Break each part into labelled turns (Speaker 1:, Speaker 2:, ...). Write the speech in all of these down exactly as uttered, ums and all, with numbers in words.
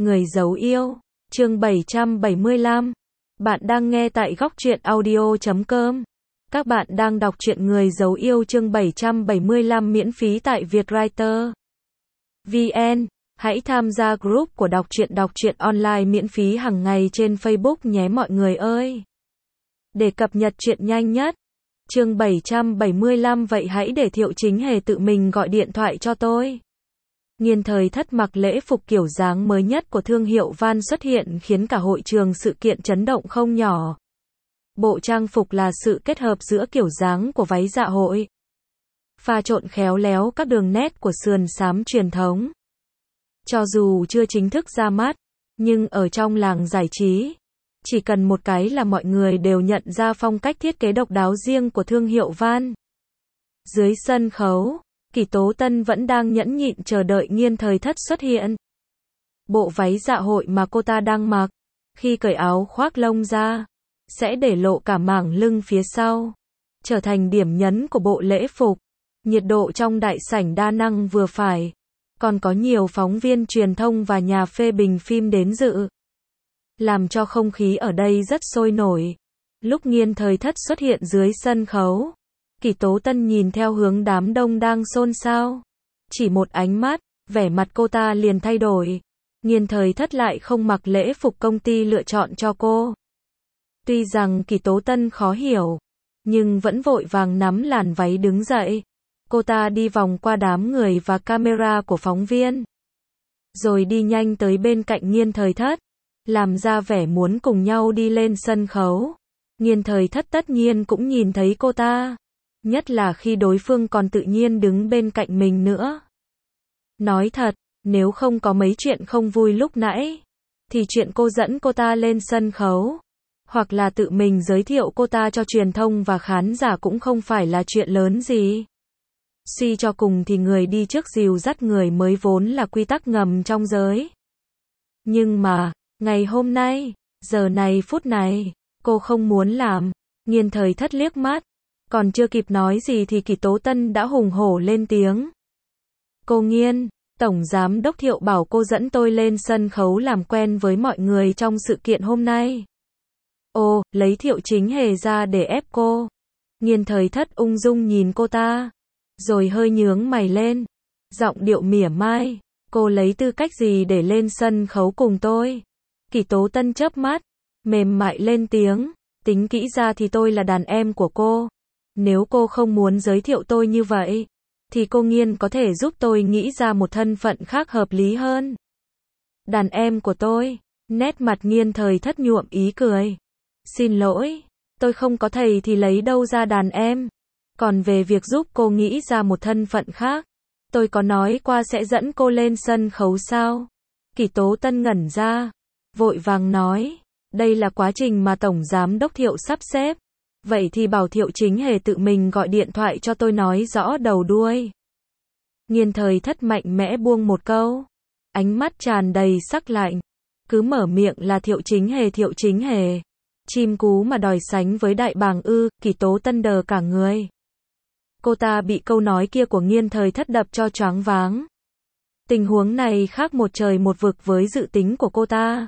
Speaker 1: Người giấu yêu, chương bảy trăm bảy mươi lăm. Bạn đang nghe tại góc truyện audio chấm com. Các bạn đang đọc truyện Người giấu yêu chương bảy trăm bảy mươi lăm miễn phí tại Vietwriter vê en. Hãy tham gia group của đọc truyện đọc truyện online miễn phí hàng ngày trên Facebook nhé mọi người ơi. Để cập nhật truyện nhanh nhất. Chương bảy trăm bảy mươi lăm vậy hãy để Thiệu Chính Hề tự mình gọi điện thoại cho tôi. Nghiên Thời Thất mặc lễ phục kiểu dáng mới nhất của thương hiệu Van xuất hiện khiến cả hội trường sự kiện chấn động không nhỏ. Bộ trang phục là sự kết hợp giữa kiểu dáng của váy dạ hội, pha trộn khéo léo các đường nét của sườn xám truyền thống. Cho dù chưa chính thức ra mắt, nhưng ở trong làng giải trí, chỉ cần một cái là mọi người đều nhận ra phong cách thiết kế độc đáo riêng của thương hiệu Van. Dưới sân khấu, Kỷ Tố Tân vẫn đang nhẫn nhịn chờ đợi Nghiên Thời Thất xuất hiện. Bộ váy dạ hội mà cô ta đang mặc, khi cởi áo khoác lông ra, sẽ để lộ cả mảng lưng phía sau, trở thành điểm nhấn của bộ lễ phục. Nhiệt độ trong đại sảnh đa năng vừa phải, còn có nhiều phóng viên truyền thông và nhà phê bình phim đến dự, làm cho không khí ở đây rất sôi nổi. Lúc Nghiên Thời Thất xuất hiện dưới sân khấu, Kỷ Tố Tân nhìn theo hướng đám đông đang xôn xao. Chỉ một ánh mắt, vẻ mặt cô ta liền thay đổi. Nghiên Thời Thất lại không mặc lễ phục công ty lựa chọn cho cô. Tuy rằng Kỷ Tố Tân khó hiểu, nhưng vẫn vội vàng nắm làn váy đứng dậy. Cô ta đi vòng qua đám người và camera của phóng viên, rồi đi nhanh tới bên cạnh Nghiên Thời Thất, làm ra vẻ muốn cùng nhau đi lên sân khấu. Nghiên Thời Thất tất nhiên cũng nhìn thấy cô ta, nhất là khi đối phương còn tự nhiên đứng bên cạnh mình nữa. Nói thật, nếu không có mấy chuyện không vui lúc nãy, thì chuyện cô dẫn cô ta lên sân khấu, hoặc là tự mình giới thiệu cô ta cho truyền thông và khán giả cũng không phải là chuyện lớn gì. Suy cho cùng thì người đi trước dìu dắt người mới vốn là quy tắc ngầm trong giới. Nhưng mà, ngày hôm nay, giờ này phút này, cô không muốn làm. Nghiên Thời Thất liếc mắt, còn chưa kịp nói gì thì Kỷ Tố Tân đã hùng hổ lên tiếng. Cô Nghiên, Tổng Giám đốc Thiệu bảo cô dẫn tôi lên sân khấu làm quen với mọi người trong sự kiện hôm nay. Ồ, lấy Thiệu Chính Hề ra để ép cô. Nghiên Thời Thất ung dung nhìn cô ta, rồi hơi nhướng mày lên, giọng điệu mỉa mai. Cô lấy tư cách gì để lên sân khấu cùng tôi? Kỷ Tố Tân chớp mắt, mềm mại lên tiếng. Tính kỹ ra thì tôi là đàn em của cô. Nếu cô không muốn giới thiệu tôi như vậy, thì cô Nghiên có thể giúp tôi nghĩ ra một thân phận khác hợp lý hơn. Đàn em của tôi? Nét mặt Nghiên Thời Thất nhuộm ý cười. Xin lỗi, tôi không có thầy thì lấy đâu ra đàn em. Còn về việc giúp cô nghĩ ra một thân phận khác, tôi có nói qua sẽ dẫn cô lên sân khấu sao? Kỷ Tố Tân ngẩn ra, vội vàng nói, đây là quá trình mà Tổng Giám đốc Thiệu sắp xếp. Vậy thì bảo Thiệu Chính Hề tự mình gọi điện thoại cho tôi nói rõ đầu đuôi. Nghiên Thời Thất mạnh mẽ buông một câu, ánh mắt tràn đầy sắc lạnh. Cứ mở miệng là Thiệu Chính Hề Thiệu Chính Hề. Chim cú mà đòi sánh với đại bàng ư? Kỷ Tố Tân đờ cả người. Cô ta bị câu nói kia của Nghiên Thời Thất đập cho choáng váng. Tình huống này khác một trời một vực với dự tính của cô ta.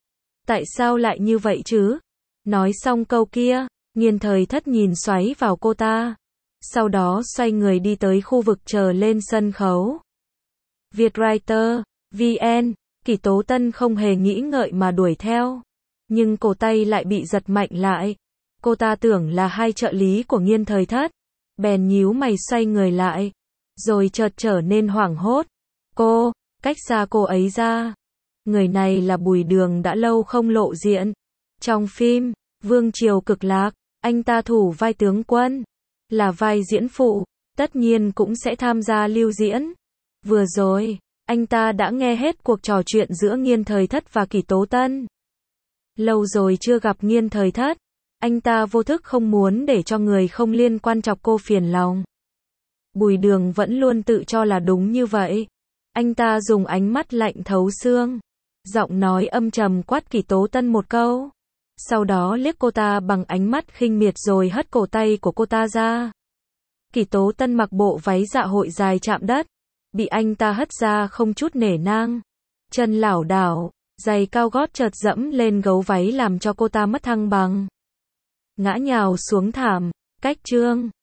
Speaker 1: Tại sao lại như vậy chứ? Nói xong câu kia, Nghiên Thời Thất nhìn xoáy vào cô ta, sau đó xoay người đi tới khu vực chờ lên sân khấu. Vietwriter vê en. Kỷ Tố Tân không hề nghĩ ngợi mà đuổi theo, nhưng cổ tay lại bị giật mạnh lại. Cô ta tưởng là hai trợ lý của Nghiên Thời Thất, bèn nhíu mày xoay người lại, rồi chợt trở nên hoảng hốt. Cô, cách xa cô ấy ra. Người này là Bùi Đường đã lâu không lộ diện. Trong phim Vương Triều Cực Lạc, anh ta thủ vai tướng quân, là vai diễn phụ, tất nhiên cũng sẽ tham gia lưu diễn. Vừa rồi, anh ta đã nghe hết cuộc trò chuyện giữa Nghiên Thời Thất và Kỷ Tố Tân. Lâu rồi chưa gặp Nghiên Thời Thất, anh ta vô thức không muốn để cho người không liên quan chọc cô phiền lòng. Bùi Đường vẫn luôn tự cho là đúng như vậy. Anh ta dùng ánh mắt lạnh thấu xương, giọng nói âm trầm quát Kỷ Tố Tân một câu. Sau đó liếc cô ta bằng ánh mắt khinh miệt rồi hất cổ tay của cô ta ra. Kỷ Tố Tân mặc bộ váy dạ hội dài chạm đất, bị anh ta hất ra không chút nể nang. Chân lảo đảo, Giày cao gót chợt dẫm lên gấu váy làm cho cô ta mất thăng bằng. Ngã nhào xuống thảm. Cách chương